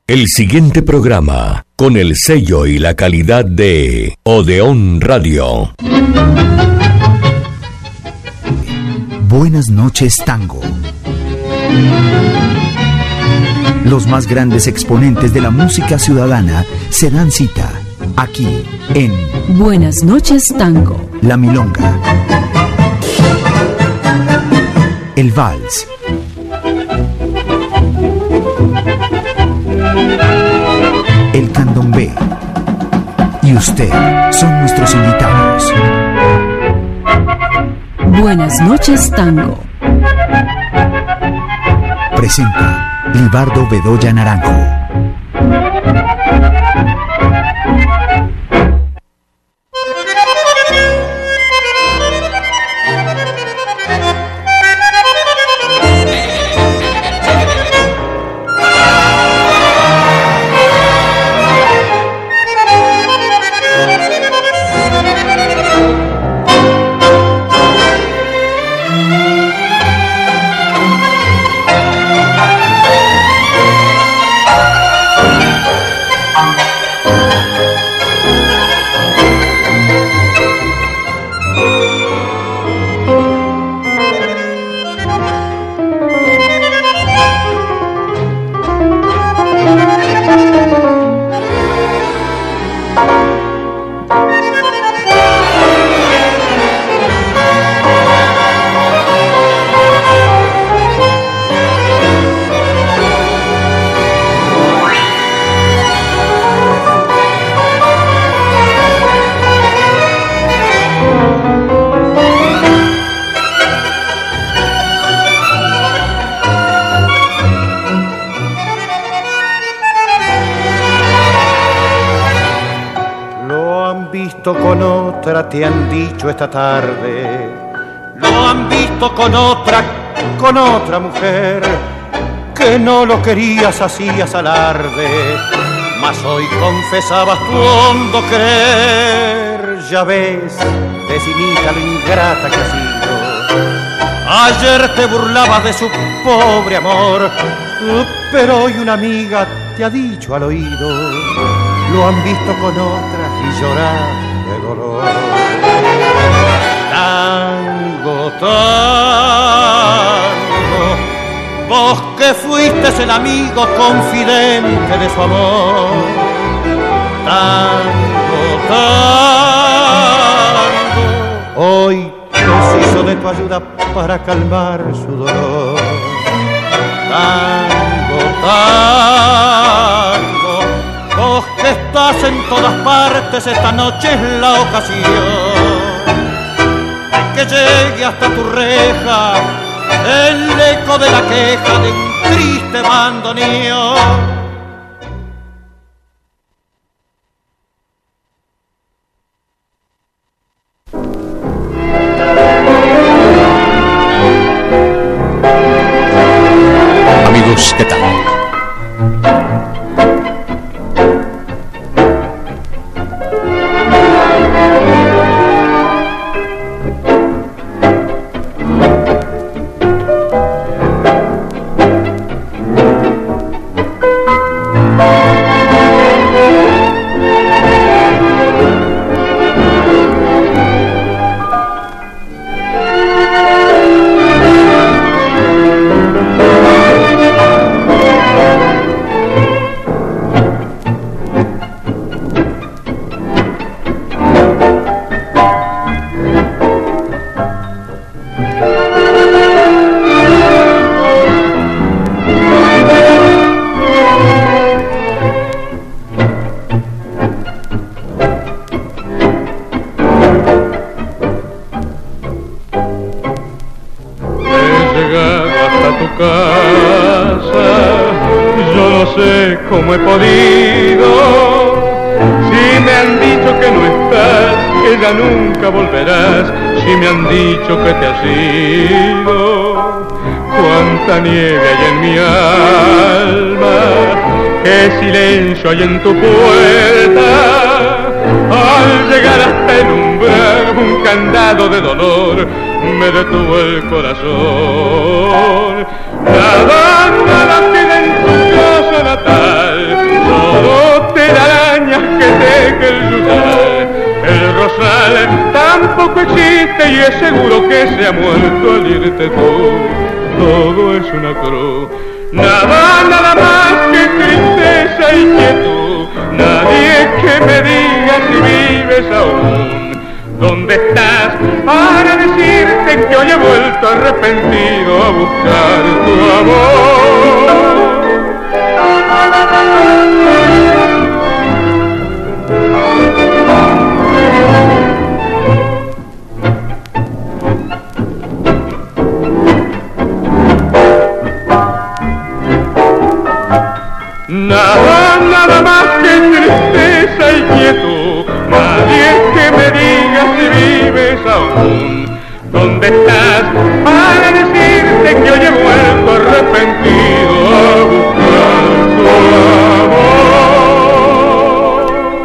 El siguiente programa, con el sello y la calidad de Odeón Radio. Buenas noches, tango. Los más grandes exponentes de la música ciudadana se dan cita aquí en Buenas noches, tango. La Milonga, el vals, el candombe y usted son nuestros invitados. Buenas noches, tango. Presenta Libardo Bedoya Naranjo. Con otra te han dicho esta tarde, lo han visto con otra mujer, que no lo querías, hacías alarde, mas hoy confesabas tu hondo querer. Ya ves, desimita lo ingrata que has sido. Ayer te burlabas de su pobre amor, pero hoy una amiga te ha dicho al oído, lo han visto con otra y llorar de dolor. Tango, tango, vos que fuiste el amigo confidente de su amor. Tango, tango, hoy preciso de tu ayuda para calmar su dolor. Tango, tango, vos que estás en todas partes, esta noche es la ocasión de que llegue hasta tu reja el eco de la queja de un triste bandoneón. Amigos, ¿qué tal? ¿Cómo he podido? Si me han dicho que no estás, que ya nunca volverás, si me han dicho que te has ido, cuánta nieve hay en mi alma, qué silencio hay en tu puerta, al llegar hasta el umbral un candado de dolor me detuvo el corazón. Nada tiene en tu casa natal, y es seguro que se ha muerto al irte tú. Todo es una cruz, nada más que tristeza y quietud. Nadie que me diga si vives aún. ¿Dónde estás para decirte que hoy he vuelto arrepentido a buscar tu amor? Nada más que tristeza y quietud. Nadie que me diga si vives aún. ¿Dónde estás para decirte que hoy he vuelto arrepentido a buscar tu amor?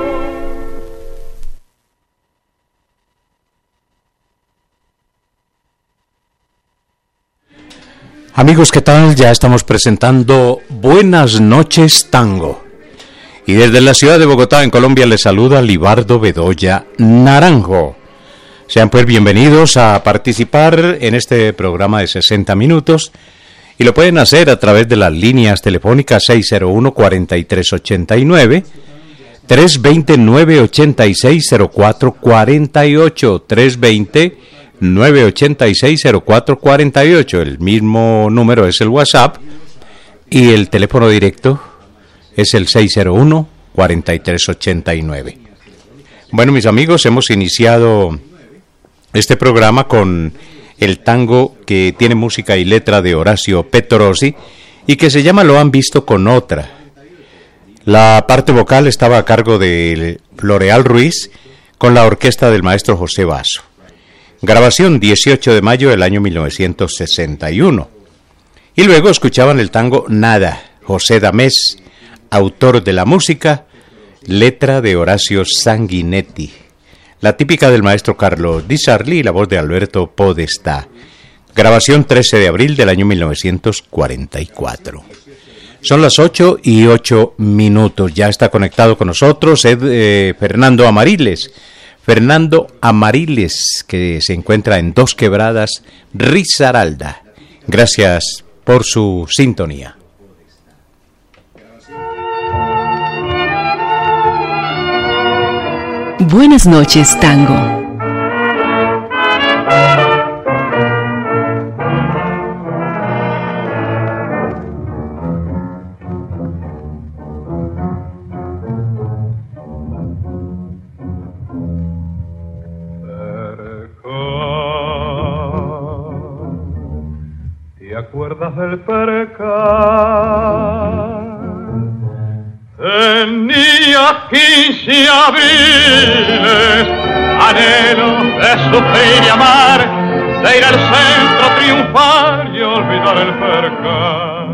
Amigos, ¿qué tal? Ya estamos presentando Buenas noches Tango. Y desde la ciudad de Bogotá, en Colombia, les saluda Libardo Bedoya Naranjo. Sean pues bienvenidos a participar en este programa de 60 minutos y lo pueden hacer a través de las líneas telefónicas 601-4389, 320-986-0448, 320-986-0448. El mismo número es el WhatsApp y el teléfono directo es el 601-4389. Bueno, mis amigos, hemos iniciado este programa con el tango que tiene música y letra de Horacio Petrosi y que se llama Lo han visto con otra. La parte vocal estaba a cargo de Floreal Ruiz con la orquesta del maestro José Basso. Grabación 18 de mayo del año 1961. Y luego escuchaban el tango Nada, José Damés, autor de la música, letra de Horacio Sanguinetti, la típica del maestro Carlos Di Sarli y la voz de Alberto Podestá. Grabación 13 de abril del año 1944. Son las 8:08. Ya está conectado con nosotros Fernando Amariles. Fernando Amariles, que se encuentra en Dos Quebradas, Risaralda. Gracias por su sintonía. Buenas noches, Tango. ¿Te acuerdas del percal? Tenía 15 abriles, anhelo de sufrir y amar, de ir al centro triunfar y olvidar el percal.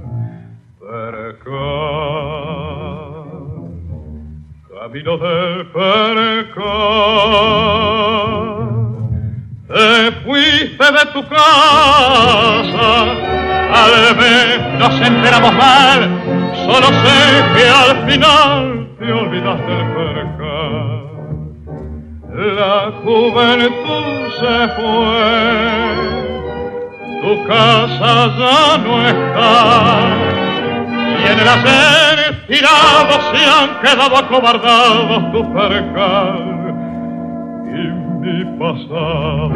Camino del percal, te fuiste de tu casa, tal vez nos enteramos mal, solo sé que al final te olvidaste del percal. La juventud se fue, tu casa ya no está, y en el hacer tirados se han quedado acobardados tu percal y mi pasado.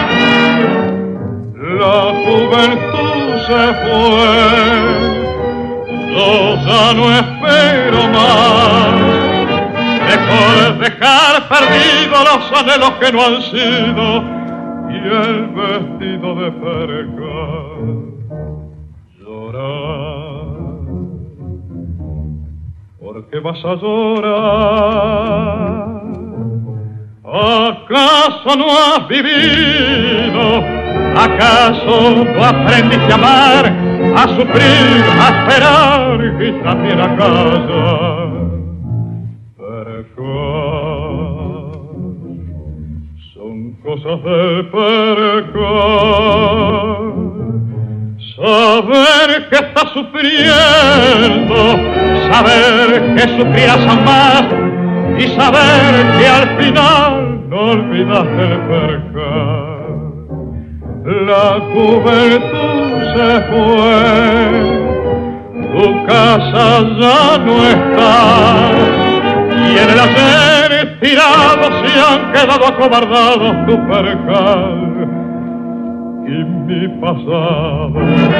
La juventud se fue, yo ya no espero más. Mejor dejar perdidos los anhelos que no han sido y el vestido de percal. Llorar, ¿por qué vas a llorar? ¿Acaso no has vivido? ¿Acaso no aprendiste a amar, a sufrir, a esperar y también a callar? Son cosas del percal. Saber que estás sufriendo, saber que sufrirás aún más y saber que al final no olvidaste el percal. La juventud se fue, tu casa ya no está, y en el hacer tirados se han quedado acobardados tu percal y mi pasado.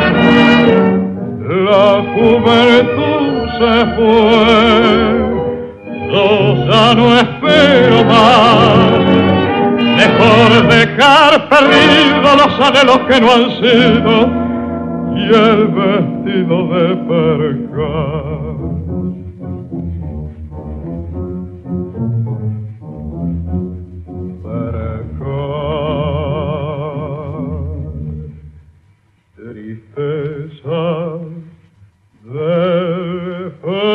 La juventud se fue, yo ya no espero más. Mejor dejar perdidos los anhelos que no han sido y el vestido de percal. Tristeza del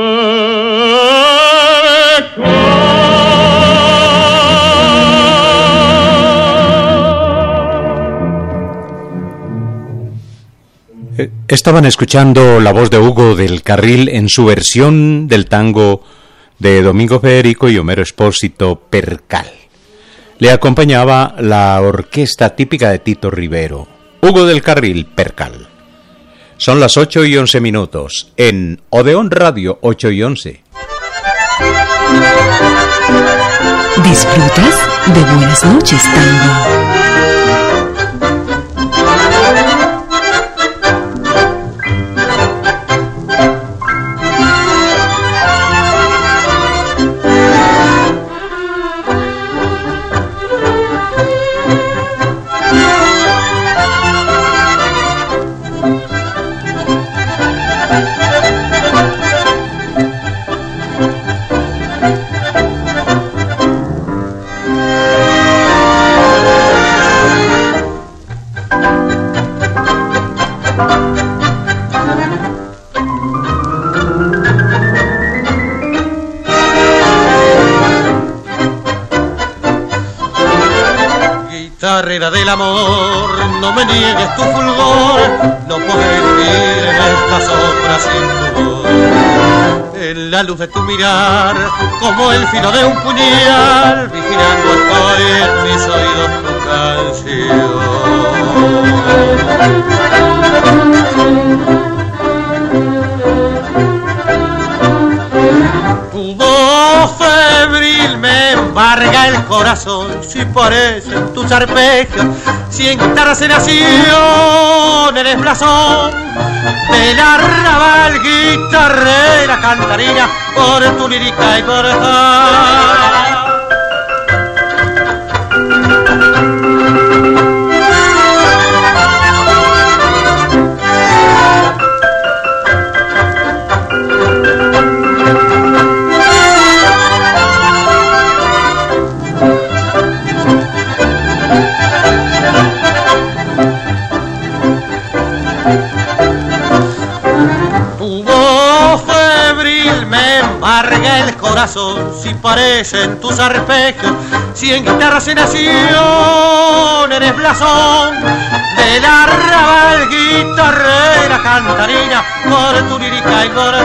Estaban escuchando la voz de Hugo del Carril en su versión del tango de Domingo Federico y Homero Expósito, Percal. Le acompañaba la orquesta típica de Tito Rivero. Hugo del Carril, Percal. Son las 8:11 en Odeón Radio 8:11. Disfrutas de Buenas Noches Tango. Guitarrera del amor, no me niegues tu fulgor, no podré vivir en esta sombra sin tu voz. En la luz de tu mirar, como el filo de un puñal, vigilando estoy en mis oídos tu canción. Tu voz febril me embarga el corazón, si parecen tus arpegios, si en guitarra se nació, eres blasón del arrabal, guitarrera cantarina, por tu lírica y por el corazón, si parecen tus arpegios, si en guitarra se nació, eres blasón del arrabal, guitarrera cantarina, por tu lírica y por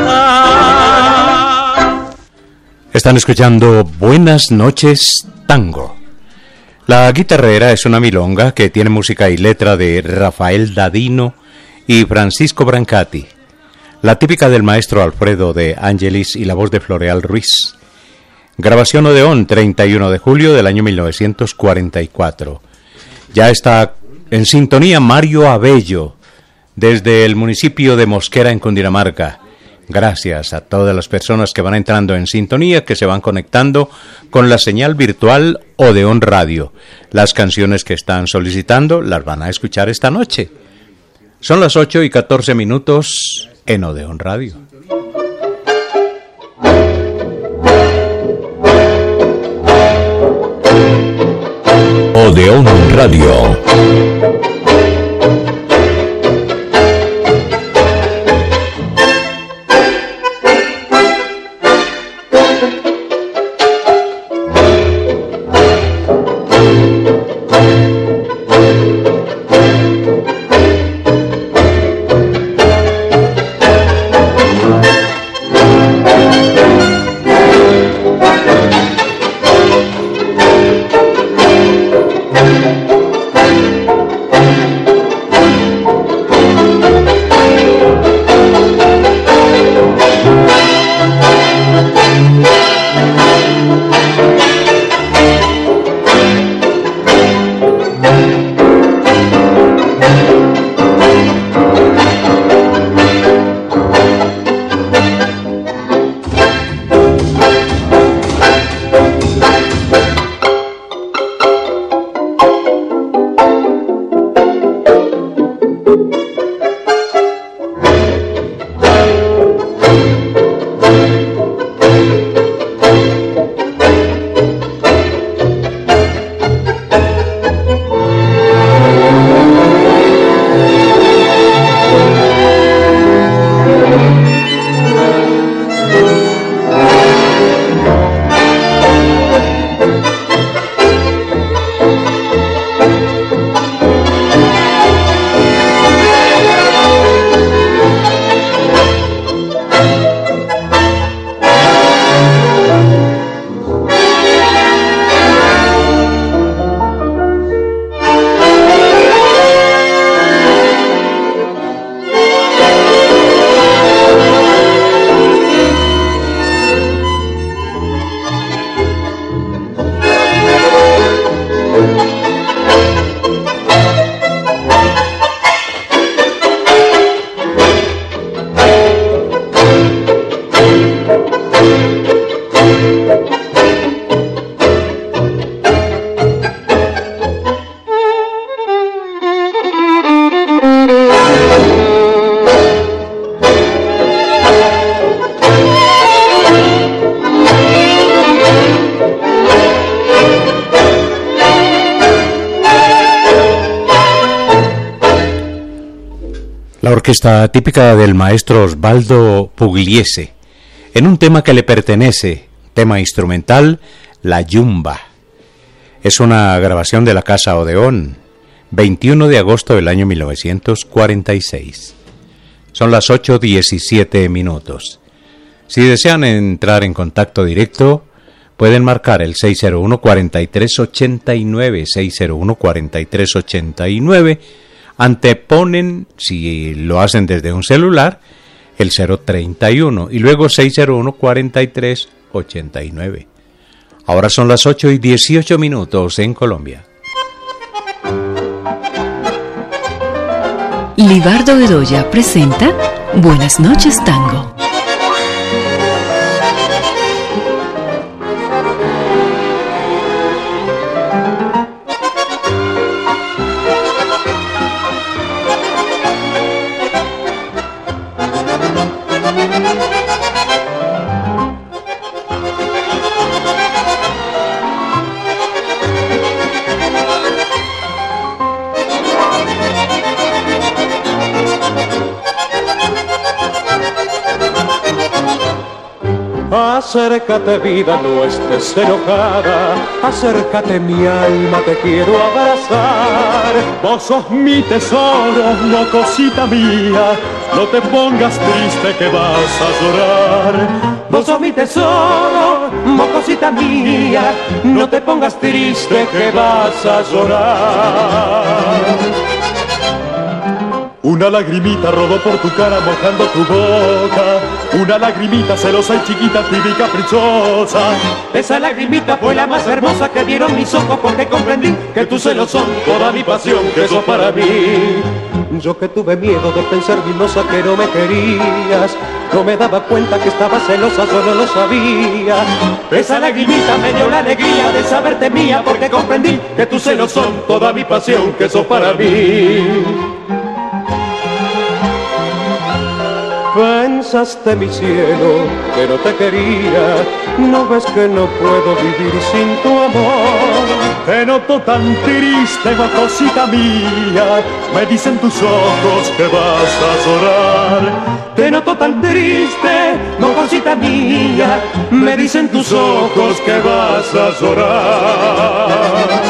tal. Están escuchando Buenas Noches Tango. La guitarrera es una milonga que tiene música y letra de Rafael Dadino y Francisco Brancati. La típica del maestro Alfredo de Angelis y la voz de Floreal Ruiz. Grabación Odeón, 31 de julio del año 1944. Ya está en sintonía Mario Abello, desde el municipio de Mosquera, en Cundinamarca. Gracias a todas las personas que van entrando en sintonía, que se van conectando con la señal virtual Odeón Radio. Las canciones que están solicitando las van a escuchar esta noche. Son las 8:14 en Odeón Radio. Odeón Radio. orquesta típica del maestro Osvaldo Pugliese, en un tema que le pertenece, tema instrumental, La Yumba. Es una grabación de la Casa Odeón, 21 de agosto del año 1946. Son las 8:17 minutos. Si desean entrar en contacto directo, pueden marcar el 601-4389, 601-4389, anteponen, si lo hacen desde un celular, el 031 y luego 601-4389. Ahora son las 8:18 minutos en Colombia. Libardo Bedoya presenta Buenas noches, Tango. Acércate, vida, no estés enojada. Acércate, mi alma, te quiero abrazar. Vos sos mi tesoro, no cosita mía. No te pongas triste que vas a llorar. Vos sos mi tesoro, mocosita mía. No te pongas triste que vas a llorar. Una lagrimita rodó por tu cara mojando tu boca. Una lagrimita celosa y chiquita, tibia y caprichosa. Esa lagrimita fue la más hermosa que vieron mis ojos, porque comprendí que tus celos son toda mi pasión, que sos para mí. Yo que tuve miedo de pensar, mimosa, que no me querías. No me daba cuenta que estabas celosa, yo no lo sabía. Esa lagrimita me dio la alegría de saberte mía, porque comprendí que tus celos son toda mi pasión, que sos para mí. Pensaste, mi cielo, que no te quería. No ves que no puedo vivir sin tu amor. Te noto tan triste, mocosita mía. Me dicen tus ojos que vas a llorar. Te noto tan triste, mocosita mía. Me dicen tus ojos que vas a llorar.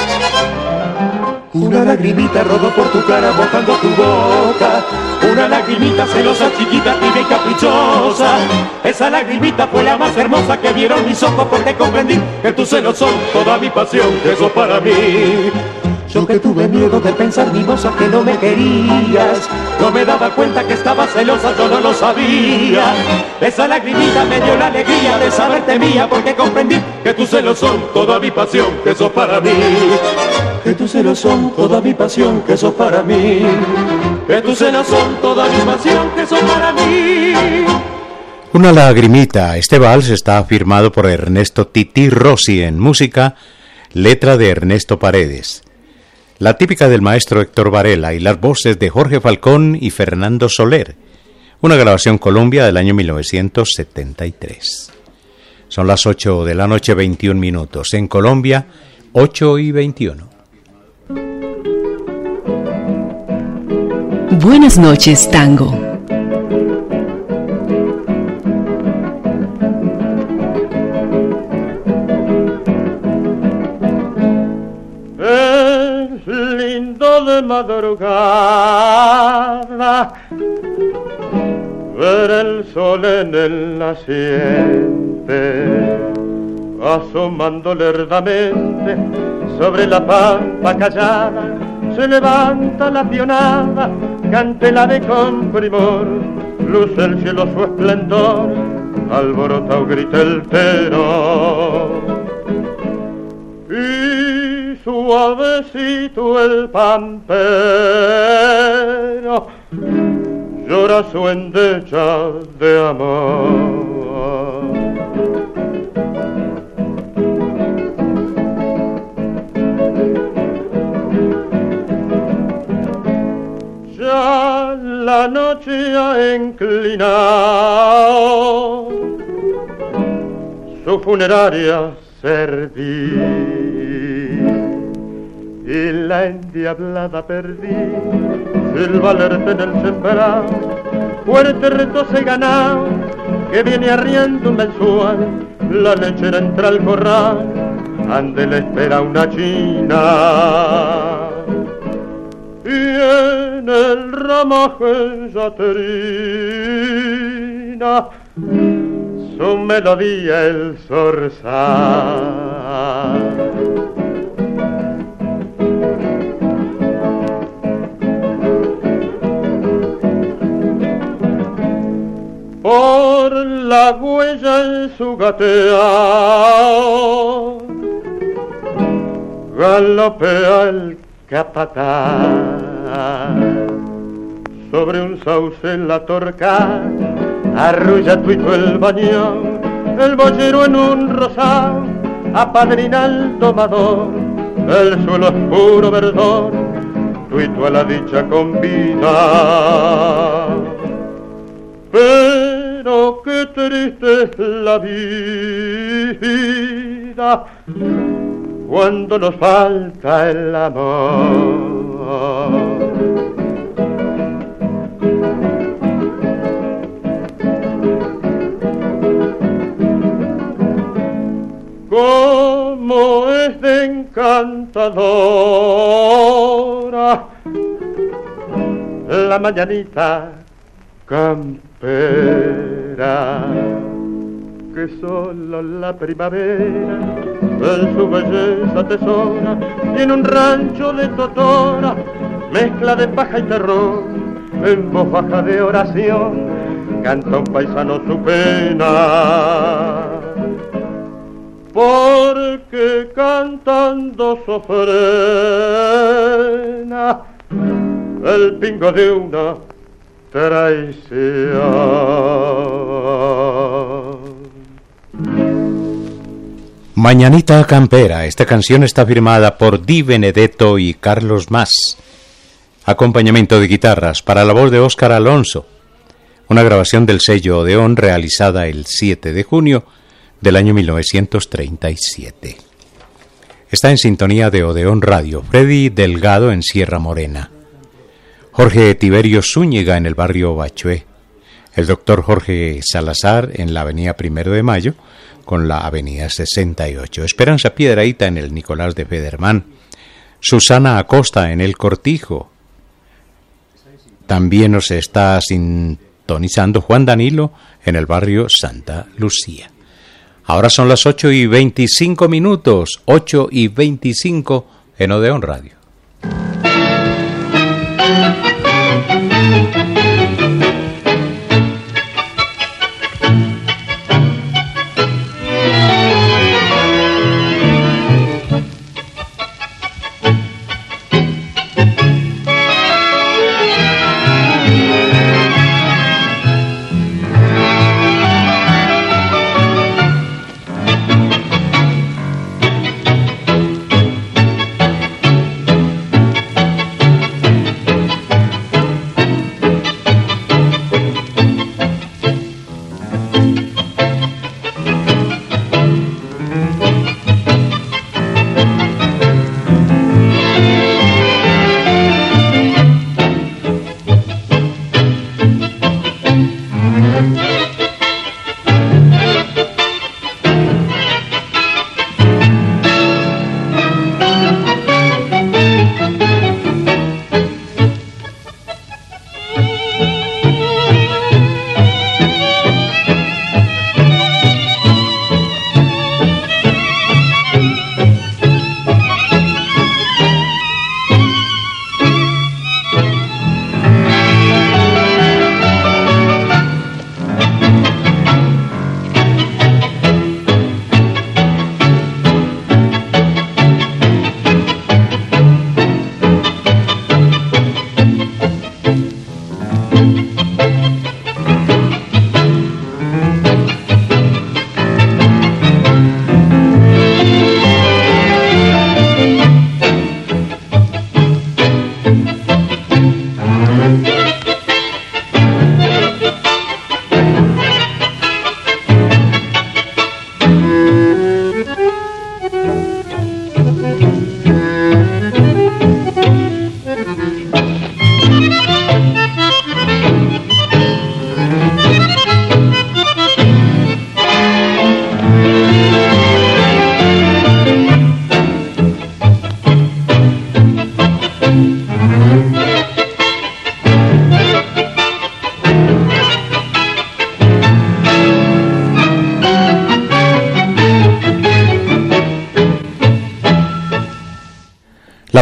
Una lagrimita rodó por tu cara mojando tu boca. Una lagrimita celosa, chiquita, tibia y caprichosa. Esa lagrimita fue la más hermosa que vieron mis ojos, porque comprendí que tus celos son toda mi pasión, que sos para mí. Yo que tuve miedo de pensar, mimosa, que no me querías. No me daba cuenta que estabas celosa, yo no lo sabía. Esa lagrimita me dio la alegría de saberte mía, porque comprendí que tus celos son toda mi pasión, que sos para mí. Que tus celos son toda mi pasión, que sos para mí. Que tus celos son toda mi pasión, que sos para mí. Una lagrimita. Este vals está firmado por Ernesto Tití Rossi en música, letra de Ernesto Paredes. La típica del maestro Héctor Varela y las voces de Jorge Falcón y Fernando Soler. Una grabación Colombia del año 1973. Son las 8 de la noche, 21 minutos. En Colombia, 8:21. Buenas noches, Tango. Es lindo de madrugada ver el sol en el naciente, asomando lerdamente sobre la pampa callada. Se levanta la pionada, canta el ave con primor, luce el cielo su esplendor, alborota o grita el tenor. Y suavecito el pampero llora su endecha de amor. Ya la noche ha inclinado su funeraria servir, y la endiablada perdiz el valerte en el sembrado, fuerte retosa y ganado, que viene arriando un mensual, la lechera entra al corral, ande le espera una china. Y en el ramaje ya terina su melodía el zorzal. Por la huella en su gateao galopea el capataz, sobre un sauce en la torca arrulla tuito el bañón, el boyero en un rosal apadrina el domador, el suelo es puro verdor, tuito a la dicha convida. Pero qué triste es la vida cuando nos falta el amor. Cómo es de encantadora la mañanita campera, que solo la primavera en su belleza atesora, y en un rancho de totora, mezcla de paja y terror, en voz baja de oración, canta un paisano su pena. Porque cantando sofrena el pingo de una traición. Mañanita Campera. Esta canción está firmada por Di Benedetto y Carlos Mas. Acompañamiento de guitarras para la voz de Óscar Alonso. Una grabación del sello Odeón realizada el 7 de junio del año 1937. Está en sintonía de Odeón Radio. Freddy Delgado en Sierra Morena. Jorge Tiberio Zúñiga en el barrio Bachué. El doctor Jorge Salazar en la avenida 1 de Mayo con la avenida 68. Esperanza Piedrahíta en el Nicolás de Federman. Susana Acosta en el Cortijo. También nos está sintonizando Juan Danilo en el barrio Santa Lucía. Ahora son las 8:25, 8:25 en Odeón Radio.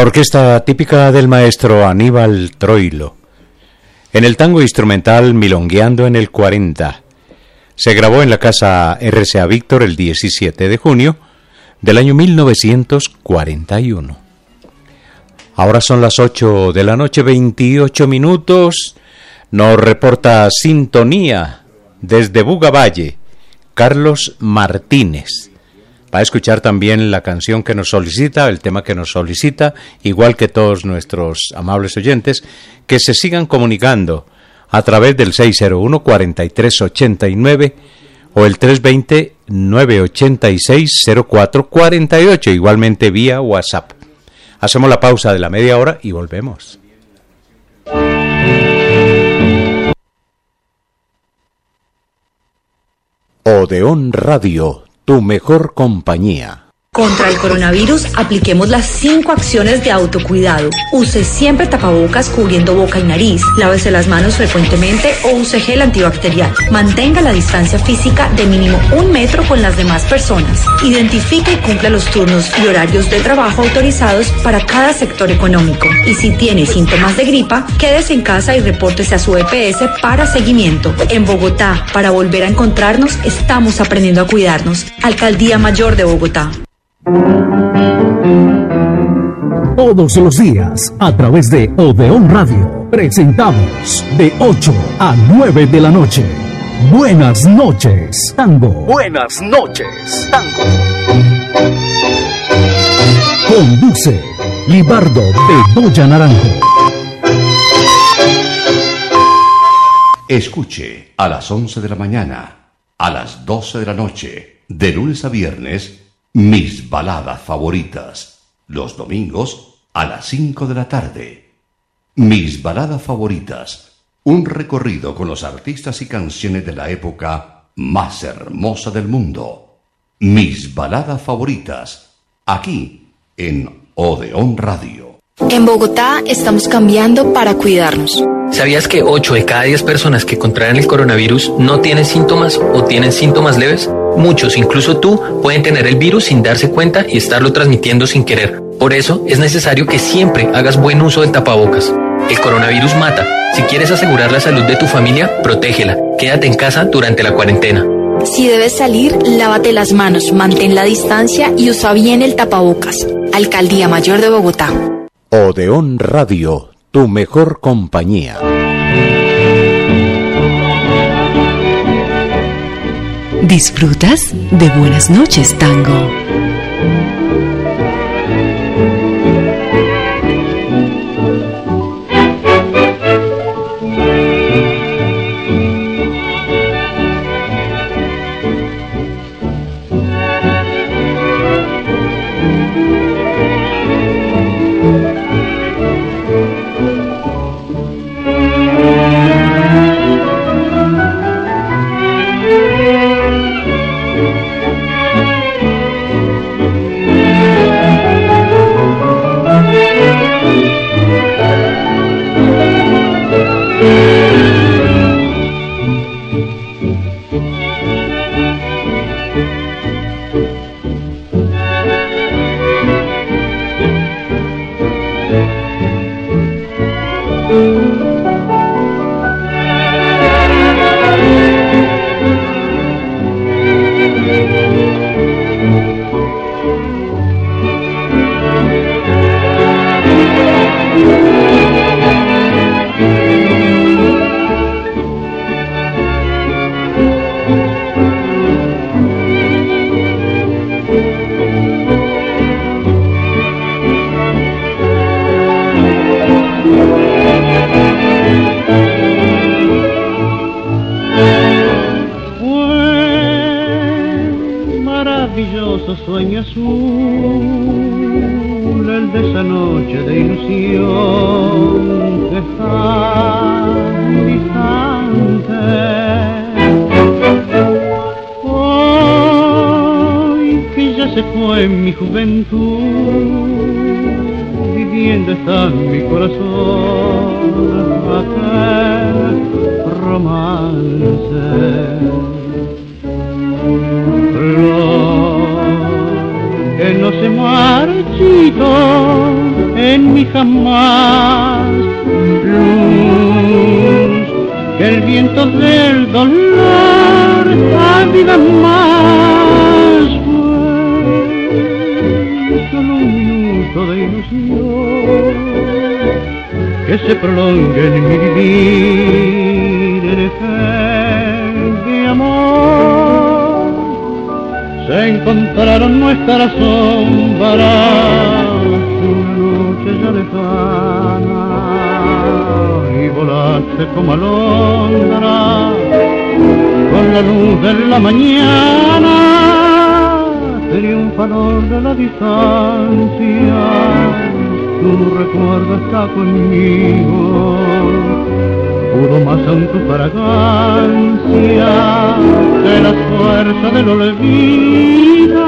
orquesta típica del maestro Aníbal Troilo. En el tango instrumental Milongueando en el 40. Se grabó en la casa RCA Víctor el 17 de junio del año 1941. Ahora son las 8 de la noche, 28 minutos. Nos reporta sintonía desde Bugavalle, Carlos Martínez. Va a escuchar también la canción que nos solicita, el tema que nos solicita, igual que todos nuestros amables oyentes, que se sigan comunicando a través del 601-4389 o el 320-986-0448, igualmente vía WhatsApp. Hacemos la pausa de la media hora y volvemos. Odeón Radio, tu mejor compañía. Contra el coronavirus, apliquemos las 5 acciones de autocuidado. Use siempre tapabocas cubriendo boca y nariz. Lávese las manos frecuentemente o use gel antibacterial. Mantenga la distancia física de mínimo 1 metro con las demás personas. Identifique y cumpla los turnos y horarios de trabajo autorizados para cada sector económico. Y si tiene síntomas de gripa, quédese en casa y repórtese a su EPS para seguimiento. En Bogotá, para volver a encontrarnos, estamos aprendiendo a cuidarnos. Alcaldía Mayor de Bogotá. Todos los días, a través de Odeón Radio, presentamos de 8 a 9 de la noche. Buenas noches, Tango. Buenas noches, Tango. Conduce Libardo Bedoya Naranjo. Escuche a las 11 de la mañana, a las 12 de la noche, de lunes a viernes, mis baladas favoritas. Los domingos a las 5 de la tarde. Mis baladas favoritas. Un recorrido con los artistas y canciones de la época más hermosa del mundo. Mis baladas favoritas. Aquí en Odeón Radio. En Bogotá estamos cambiando para cuidarnos. ¿Sabías que 8 de cada 10 personas que contraen el coronavirus no tienen síntomas o tienen síntomas leves? Muchos, incluso tú, pueden tener el virus sin darse cuenta y estarlo transmitiendo sin querer. Por eso es necesario que siempre hagas buen uso del tapabocas. El coronavirus mata. Si quieres asegurar la salud de tu familia, protégela. Quédate en casa durante la cuarentena. Si debes salir, lávate las manos, mantén la distancia y usa bien el tapabocas. Alcaldía Mayor de Bogotá. Odeón Radio, tu mejor compañía. ¿Disfrutas de Buenas noches, Tango? Sueño azul, el de esa noche de ilusión que está distante. Hoy que ya se fue en mi juventud, viviendo está en mi corazón aquel romance. Que no se marchito en mí jamás, luz que el viento del dolor aviva más. Fue solo un minuto de ilusión que se prolongue en mi vivir en fe de amor. Se encontraron nuestras sombras una noche ya lejana y volaste como alondra con la luz de la mañana, triunfador de la distancia. Tu recuerdo está conmigo, pudo más aún tu fragancia de la fuerza del olvido.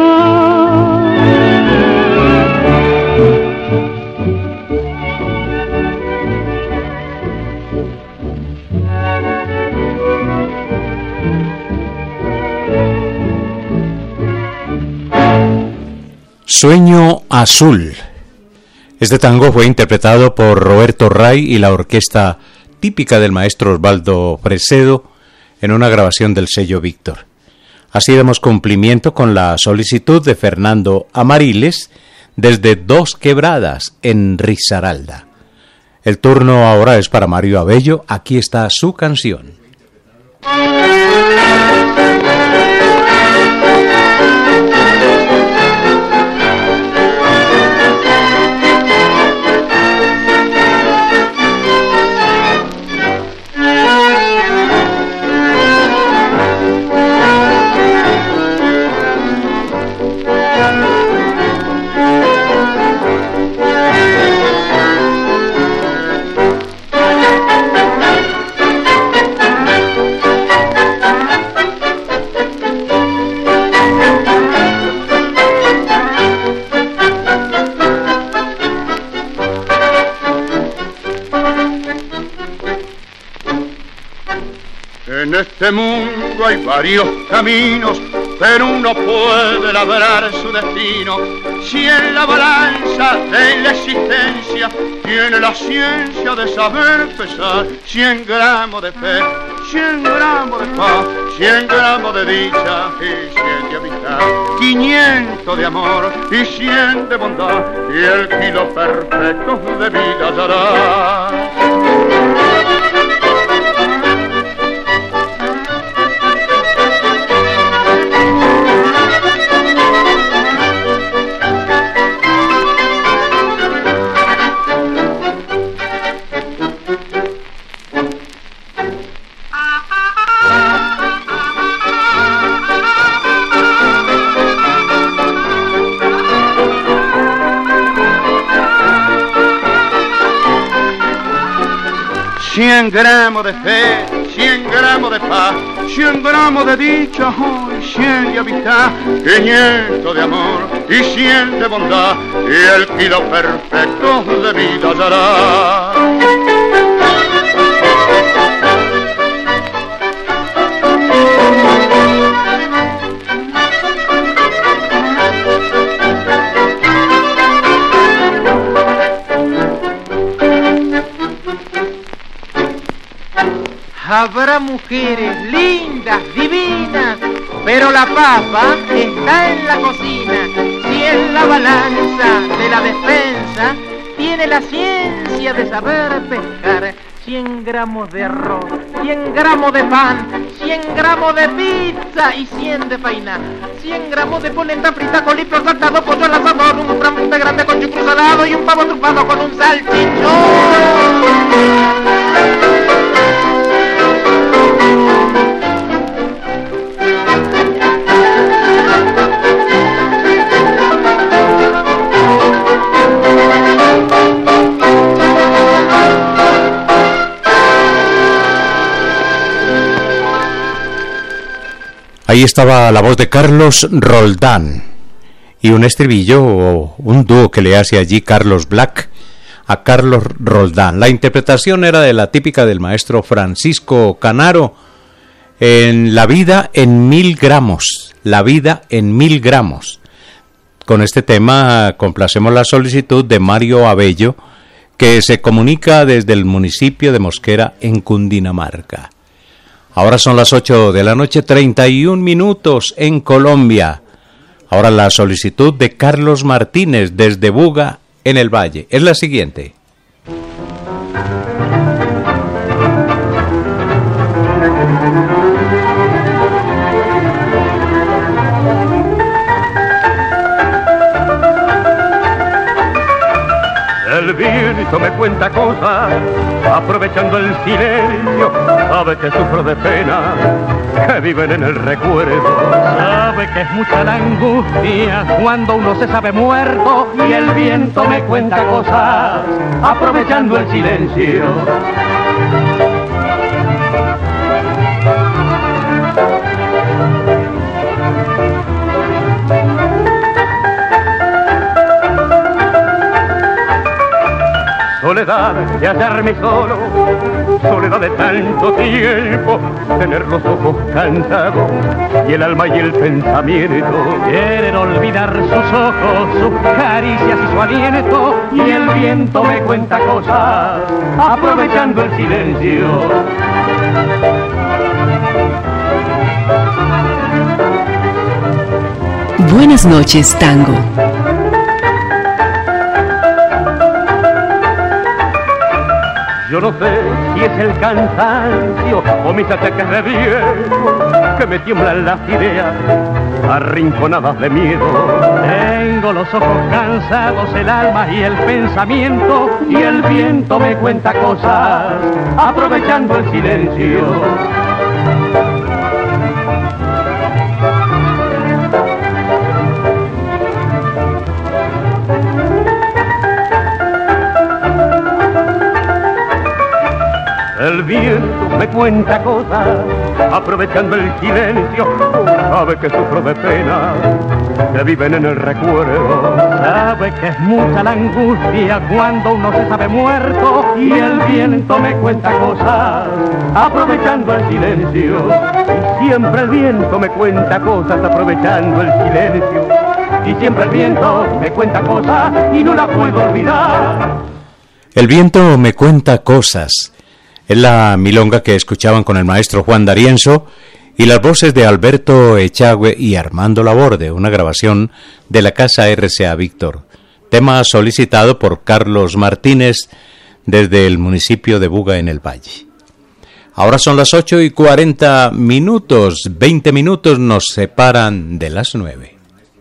Sueño Azul. Este tango fue interpretado por Roberto Ray y la orquesta típica del maestro Osvaldo Fresedo en una grabación del sello Víctor. Así damos cumplimiento con la solicitud de Fernando Amariles desde Dos Quebradas en Risaralda. El turno ahora es para Mario Abello. Aquí está su canción. En este mundo hay varios caminos, pero uno puede labrar su destino. Si en la balanza de la existencia tiene la ciencia de saber pesar 100 gramos de fe, 100 gramos de paz, 100 gramos de dicha y 100 de amistad, 500 de amor y 100 de bondad, y el kilo perfecto de vida dará. Cien gramos de fe, 100 gramos de paz, 100 gramos de dicha y 100 de amistad, 500 de amor y 100 de bondad, y el kilo perfecto de vida dará. Habrá mujeres lindas, divinas, pero la papa está en la cocina. Si en la balanza de la despensa tiene la ciencia de saber pescar 100 gramos de arroz, 100 gramos de pan, 100 gramos de pizza y 100 de faina, 100 gramos de polenta frita, coliflor saltado, pollo al asador, un frambuesa grande con chucrut salado y un pavo trufado con un salchichón. Ahí estaba la voz de Carlos Roldán y un estribillo o un dúo que le hace allí Carlos Black a Carlos Roldán. La interpretación era de la típica del maestro Francisco Canaro en La vida en 1000 gramos. La vida en 1000 gramos. con este tema complacemos la solicitud de Mario Abello, que se comunica desde el municipio de Mosquera, en Cundinamarca. Ahora son las 8 de la noche, 31 minutos en Colombia. Ahora la solicitud de Carlos Martínez desde Buga, en el Valle. Es la siguiente. El viento me cuenta cosas, aprovechando el silencio, sabe que sufro de pena, que viven en el recuerdo. Sabe que es mucha la angustia cuando uno se sabe muerto, y el viento me cuenta cosas, aprovechando el silencio. Soledad de hallarme solo, soledad de tanto tiempo, tener los ojos cansados y el alma y el pensamiento. Querer olvidar sus ojos, sus caricias y su aliento, y el viento me cuenta cosas, aprovechando el silencio. Buenas noches, tango. Yo no sé si es el cansancio o mis ataques de viejo, que me tiemblan las ideas, arrinconadas de miedo. Tengo los ojos cansados, el alma y el pensamiento, y el viento me cuenta cosas, aprovechando el silencio. El viento me cuenta cosas, aprovechando el silencio, sabe que sufro de pena, que viven en el recuerdo. Sabe que es mucha la angustia cuando uno se sabe muerto, y el viento me cuenta cosas, aprovechando el silencio. Y siempre el viento me cuenta cosas, aprovechando el silencio. Y siempre el viento me cuenta cosas y no la puedo olvidar. El viento me cuenta cosas. Es la milonga que escuchaban con el maestro Juan D'Arienzo y las voces de Alberto Echagüe y Armando Laborde, una grabación de la Casa RCA Víctor. Tema solicitado por Carlos Martínez desde el municipio de Buga, en el Valle. Ahora son las 8:40 minutos, 20 minutos nos separan de las 9.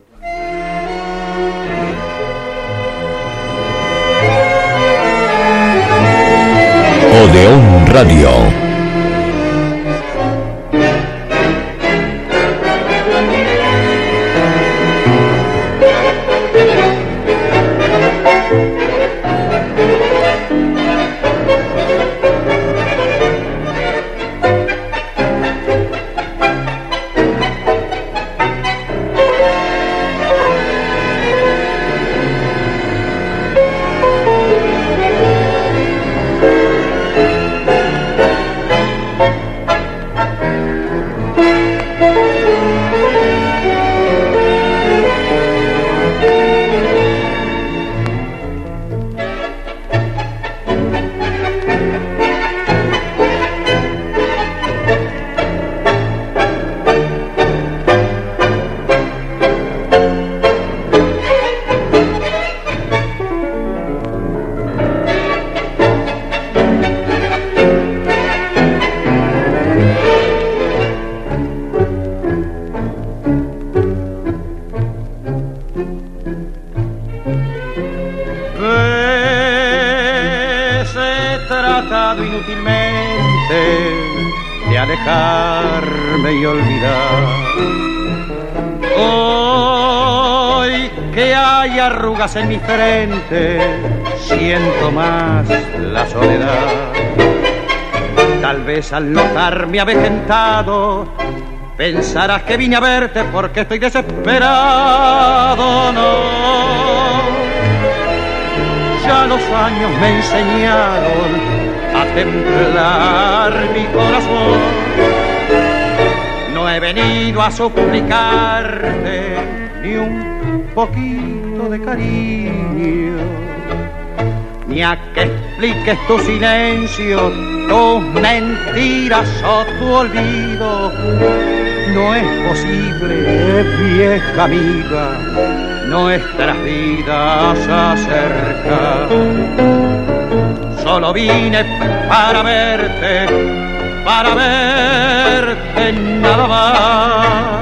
Odeón Radio. De alejarme y olvidar. Hoy que hay arrugas en mi frente, siento más la soledad. Tal vez al notarme avejentado, pensarás que vine a verte porque estoy desesperado. No, ya los años me enseñaron a templar mi corazón. No he venido a suplicarte ni un poquito de cariño, ni a que expliques tu silencio, tus mentiras o tu olvido. No es posible, vieja amiga, nuestras vidas acercan. Solo vine para verte nada más.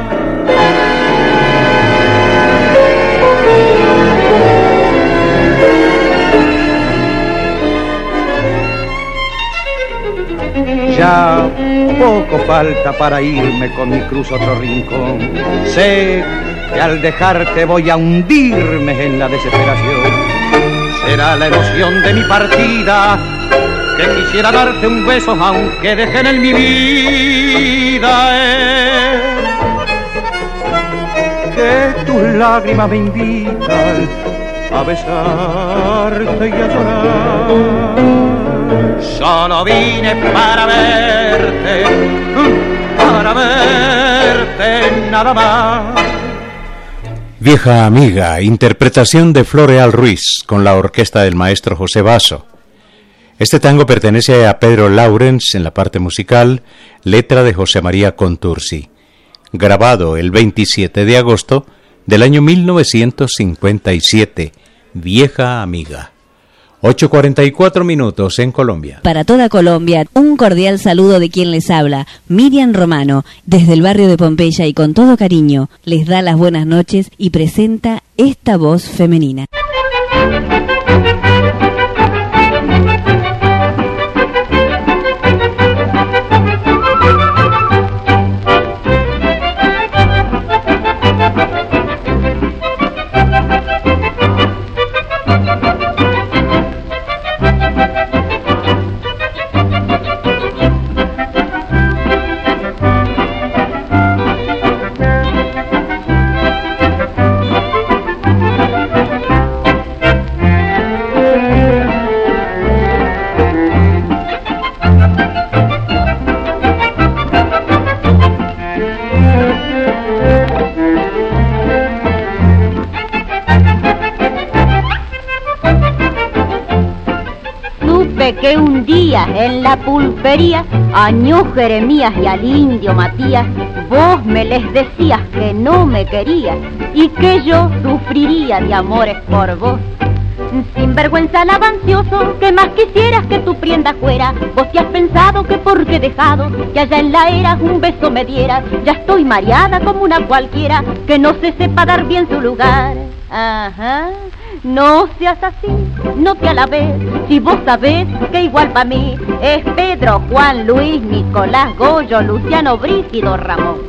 Ya poco falta para irme, con mi cruz otro rincón. Sé que al dejarte voy a hundirme en la desesperación. Será la emoción de mi partida, que quisiera darte un beso aunque dejen en mi vida. Que tus lágrimas me invitan a besarte y a llorar. Solo vine para verte nada más. Vieja amiga, interpretación de Floreal Ruiz con la orquesta del maestro José Basso. Este tango pertenece a Pedro Laurens en la parte musical, letra de José María Contursi, grabado el 27 de agosto del año 1957. Vieja amiga. 8:44 minutos en Colombia. Para toda Colombia, un cordial saludo de quien les habla, Miriam Romano, desde el barrio de Pompeya, y con todo cariño les da las buenas noches y presenta esta voz femenina. Que un día en la pulpería, a Ñu Jeremías y al indio Matías, vos me les decías que no me querías y que yo sufriría de amores por vos. Sin vergüenza lavancioso, que más quisieras que tu prenda fuera. Vos te has pensado que porque he dejado que allá en la era un beso me dieras. Ya estoy mareada como una cualquiera que no se sepa dar bien su lugar. Ajá, no seas así, no te alabes, si vos sabés que igual para mí es Pedro, Juan, Luis, Nicolás, Goyo, Luciano, Brígido, Ramón.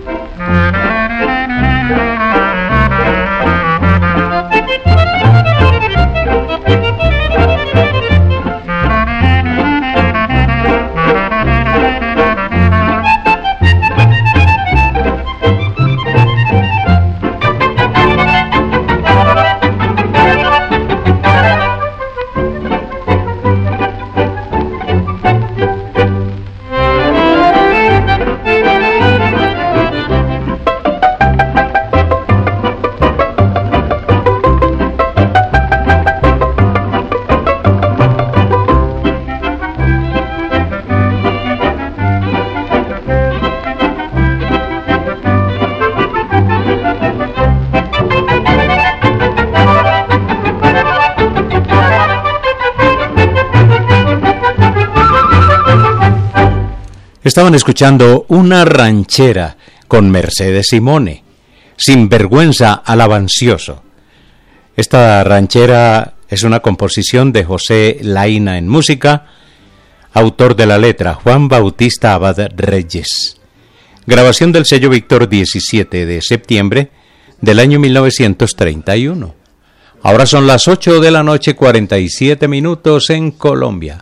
Estaban escuchando una ranchera con Mercedes Simone, Sinvergüenza alabancioso. Esta ranchera es una composición de José Laína en música, autor de la letra Juan Bautista Abad Reyes. Grabación del sello Víctor 17 de septiembre del año 1931. Ahora son las 8 de la noche, 47 minutos en Colombia.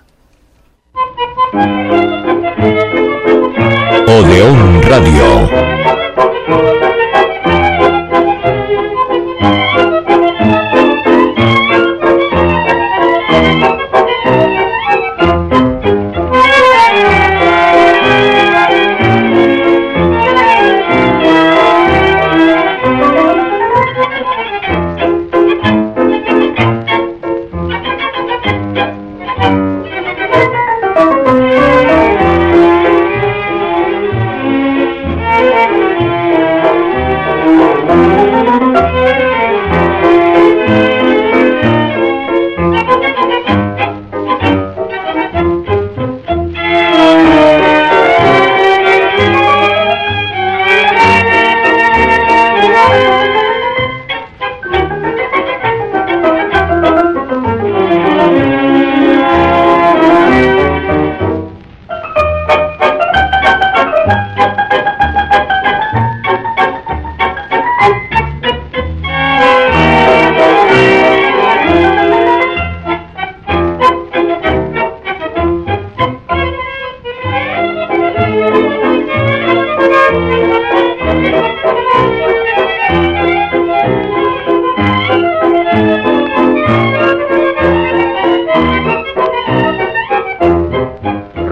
Odeón Radio.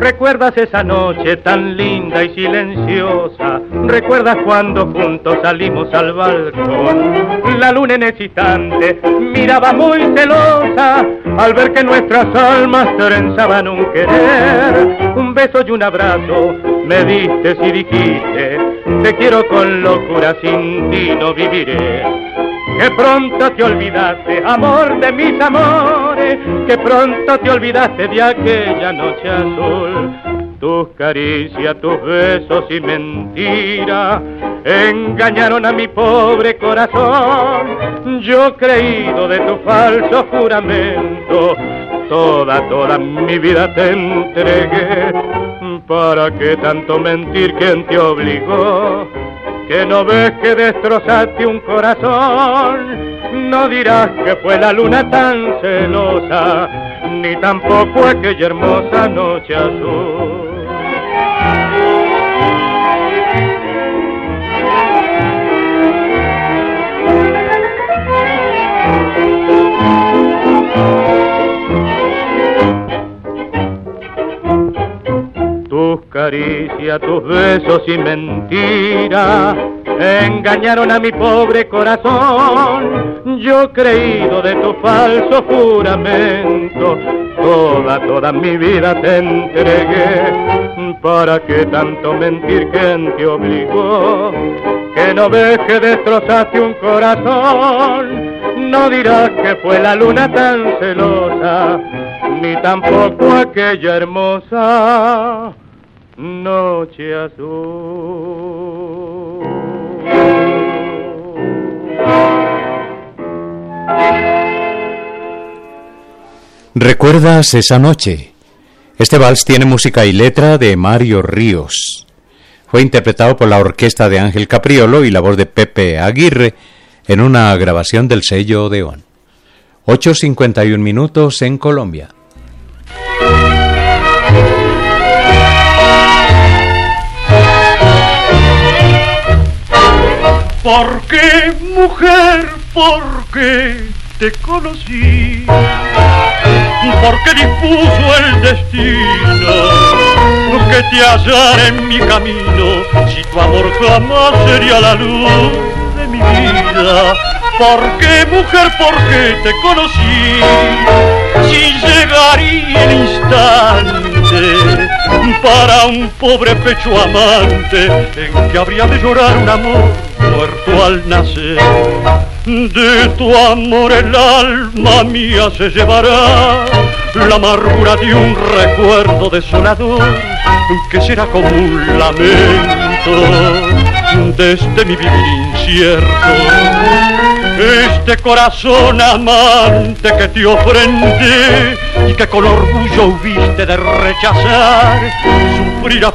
¿Recuerdas esa noche tan linda y silenciosa? ¿Recuerdas cuando juntos salimos al balcón? La luna en excitante miraba muy celosa al ver que nuestras almas trenzaban un querer. Un beso y un abrazo me diste y dijiste: te quiero con locura, sin ti no viviré. Que pronto te olvidaste, amor de mis amores, que pronto te olvidaste de aquella noche azul. Tus caricias, tus besos y mentiras engañaron a mi pobre corazón. Yo creído de tu falso juramento, toda mi vida te entregué. ¿Para qué tanto mentir? ¿Quién te obligó? Que no ves que destrozaste un corazón. No dirás que fue la luna tan celosa, ni tampoco aquella hermosa noche azul. Tus caricias, tus besos y mentiras engañaron a mi pobre corazón. Yo creído de tu falso juramento, toda mi vida te entregué. ¿Para qué tanto mentir? ¿Quién te obligó? Que no ves que destrozaste un corazón. No dirás que fue la luna tan celosa, ni tampoco aquella hermosa noche azul. ¿Recuerdas esa noche? Este vals tiene música y letra de Mario Ríos. Fue interpretado por la orquesta de Ángel Capriolo y la voz de Pepe Aguirre en una grabación del sello Odeón. 8:51 minutos en Colombia. ¿Por qué, mujer? ¿Por qué te conocí? ¿Por qué dispuso el destino que te hallara en mi camino? Si tu amor jamás sería la luz de mi vida. ¿Por qué, mujer? ¿Por qué te conocí? Si llegaría el instante para un pobre pecho amante en que habría de llorar un amor muerto al nacer. De tu amor el alma mía se llevará la amargura de un recuerdo desolador que será como un lamento desde mi vivir incierto. Este corazón amante que te ofrendé y que con orgullo hubiste de rechazar, sufrirá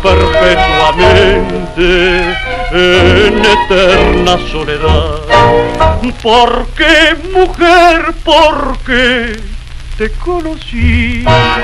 perpetuamente en eterna soledad. ¿Por qué, mujer? ¿Por qué te conocí?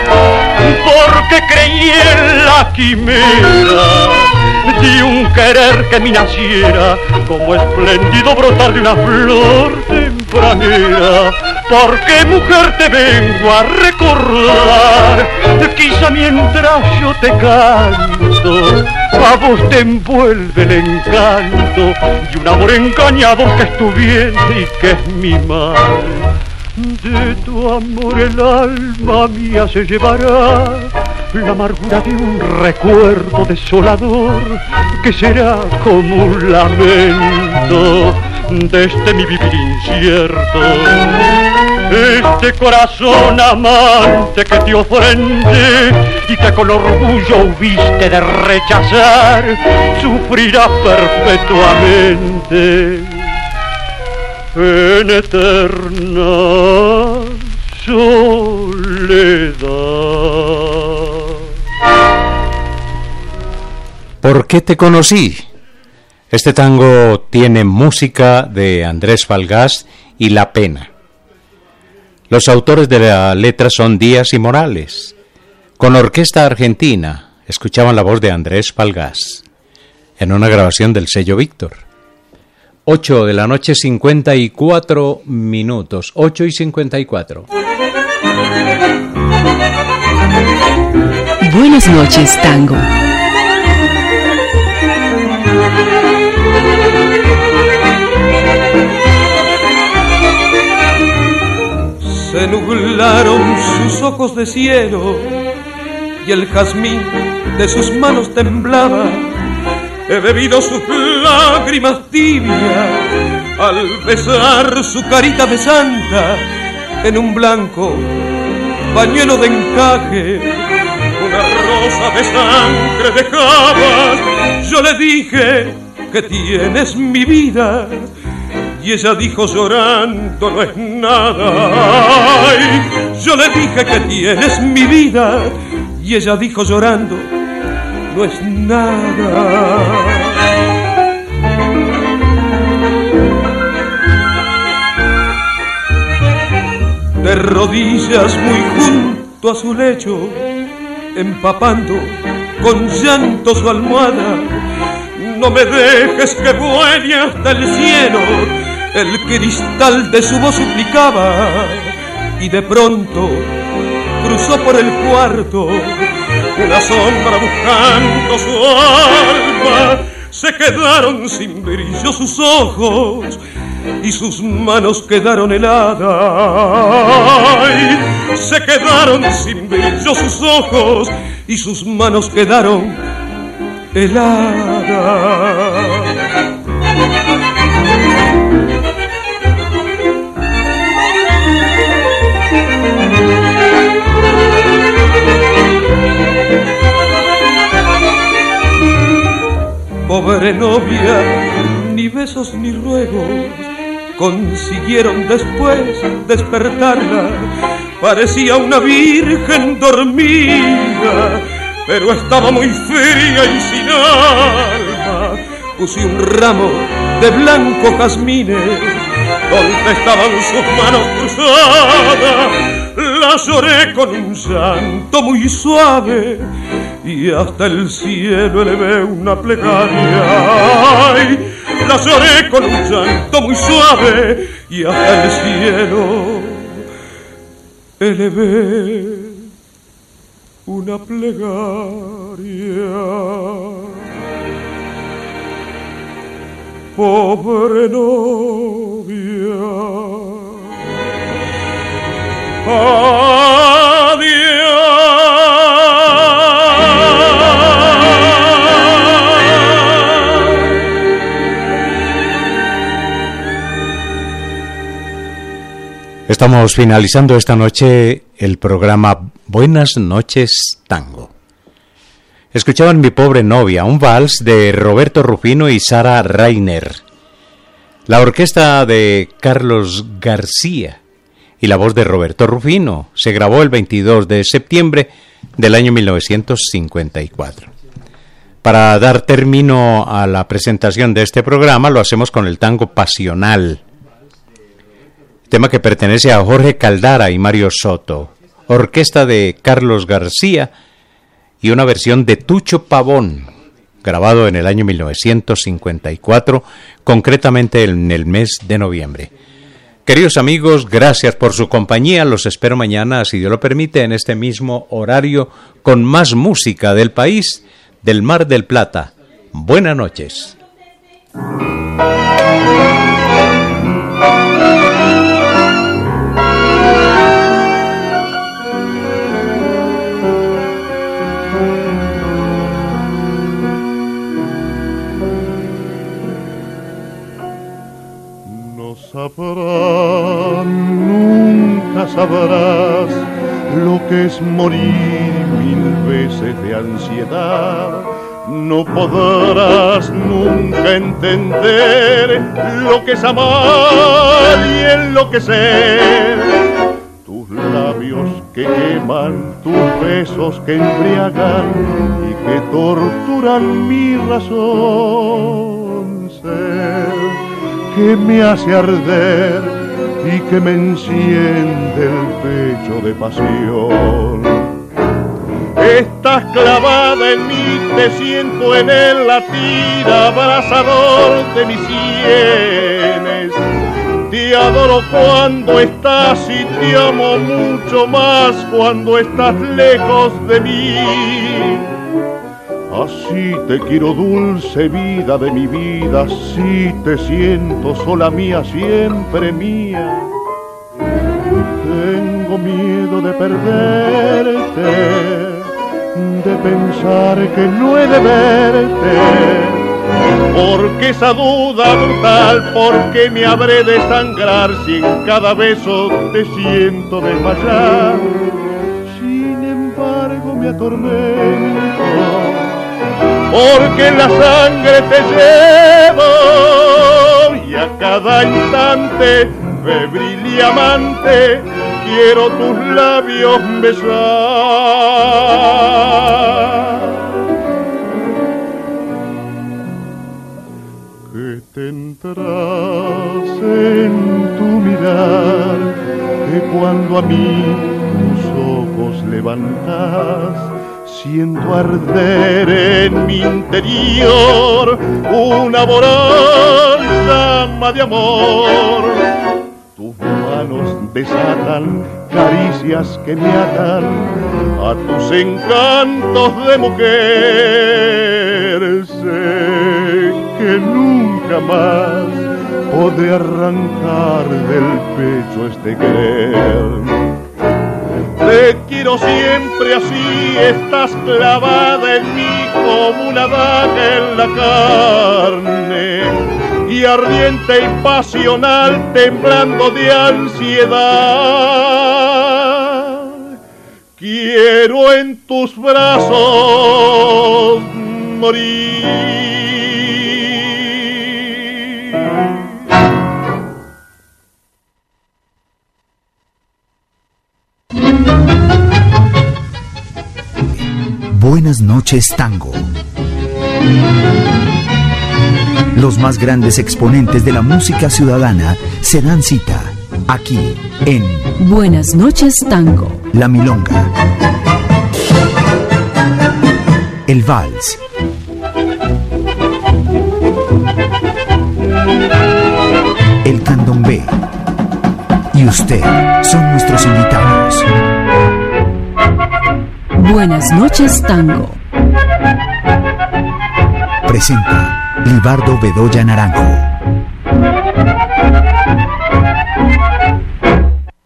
Porque creí en la quimera de un querer que me naciera como espléndido brotar de una flor tempranera. ¿Por qué, mujer, te vengo a recordar? Quizá mientras yo te canto, a vos te envuelve el encanto de un amor engañador que es tu bien y que es mi mal. De tu amor el alma mía se llevará la amargura de un recuerdo desolador que será como un lamento desde mi vivir incierto. Este corazón amante que te ofrendé y que con orgullo hubiste de rechazar, sufrirá perpetuamente en eterna soledad. ¿Por qué te conocí? Este tango tiene música de Andrés Falgás y La Pena. Los autores de la letra son Díaz y Morales. Con orquesta argentina escuchaban la voz de Andrés Falgás en una grabación del sello Víctor. 8 de la noche, 54 minutos. 8:54. Buenas noches, tango. Se nublaron sus ojos de cielo y el jazmín de sus manos temblaba. He bebido sus lágrimas tibias al besar su carita de santa en un blanco pañuelo de encaje. Una rosa de sangre dejabas. Yo le dije que tienes mi vida y ella dijo llorando no es nada. Ay, yo le dije que tienes mi vida y ella dijo llorando no es nada. De rodillas muy junto a su lecho, empapando con llanto su almohada, no me dejes que vuele hasta el cielo. El cristal de su voz suplicaba y de pronto cruzó por el cuarto una sombra buscando su alma. Se quedaron sin brillo sus ojos y sus manos quedaron heladas. Ay, se quedaron sin brillo sus ojos y sus manos quedaron heladas. Pobre novia, ni besos ni ruegos consiguieron después despertarla. Parecía una virgen dormida, pero estaba muy fría y sin alma. Puse un ramo de blanco jazmines donde estaban sus manos cruzadas. La lloré con un llanto muy suave y hasta el cielo elevé una plegaria. Ay, la lloré con un llanto muy suave y hasta el cielo elevé una plegaria. Pobre novia, adiós. Estamos finalizando esta noche el programa Buenas noches, tango. Escuchaban Mi pobre novia, un vals de Roberto Rufino y Sara Reiner. La orquesta de Carlos García y la voz de Roberto Rufino se grabó el 22 de septiembre del año 1954. Para dar término a la presentación de este programa, lo hacemos con el tango Pasional, tema que pertenece a Jorge Caldara y Mario Soto, orquesta de Carlos García y una versión de Tucho Pavón, grabado en el año 1954, concretamente en el mes de noviembre. Queridos amigos, gracias por su compañía. Los espero mañana, si Dios lo permite, en este mismo horario, con más música del país, del Mar del Plata. Buenas noches. Nunca sabrás lo que es morir 1000 veces de ansiedad. No podrás nunca entender lo que es amar y enloquecer. Tus labios que queman, tus besos que embriagan y que torturan mi razón ser, que me hace arder y que me enciende el pecho de pasión. Estás clavada en mí, te siento en el latir abrasador de mis sienes. Te adoro cuando estás y te amo mucho más cuando estás lejos de mí. Así te quiero, dulce vida de mi vida, así te siento sola mía, siempre mía. Tengo miedo de perderte, de pensar que no he de verte, porque esa duda brutal, porque me habré de sangrar si en cada beso te siento desmayar. Sin embargo me atormento, porque en la sangre te llevo y a cada instante, febril y amante, quiero tus labios besar. Que tendrás en tu mirar, que cuando a mí tus ojos levantas, siento arder en mi interior una voraz llama de amor. Tus manos desatan caricias que me atan a tus encantos de mujer. Sé que nunca más podré arrancar del pecho este querer. Te quiero siempre así, estás clavada en mí como una daga en la carne, y ardiente y pasional, temblando de ansiedad. Quiero en tus brazos morir. Buenas noches, tango. Los más grandes exponentes de la música ciudadana se dan cita aquí en Buenas noches, tango. La milonga, el vals, el candombe y usted son nuestros invitados. Buenas noches, tango. Presenta Libardo Bedoya Naranjo.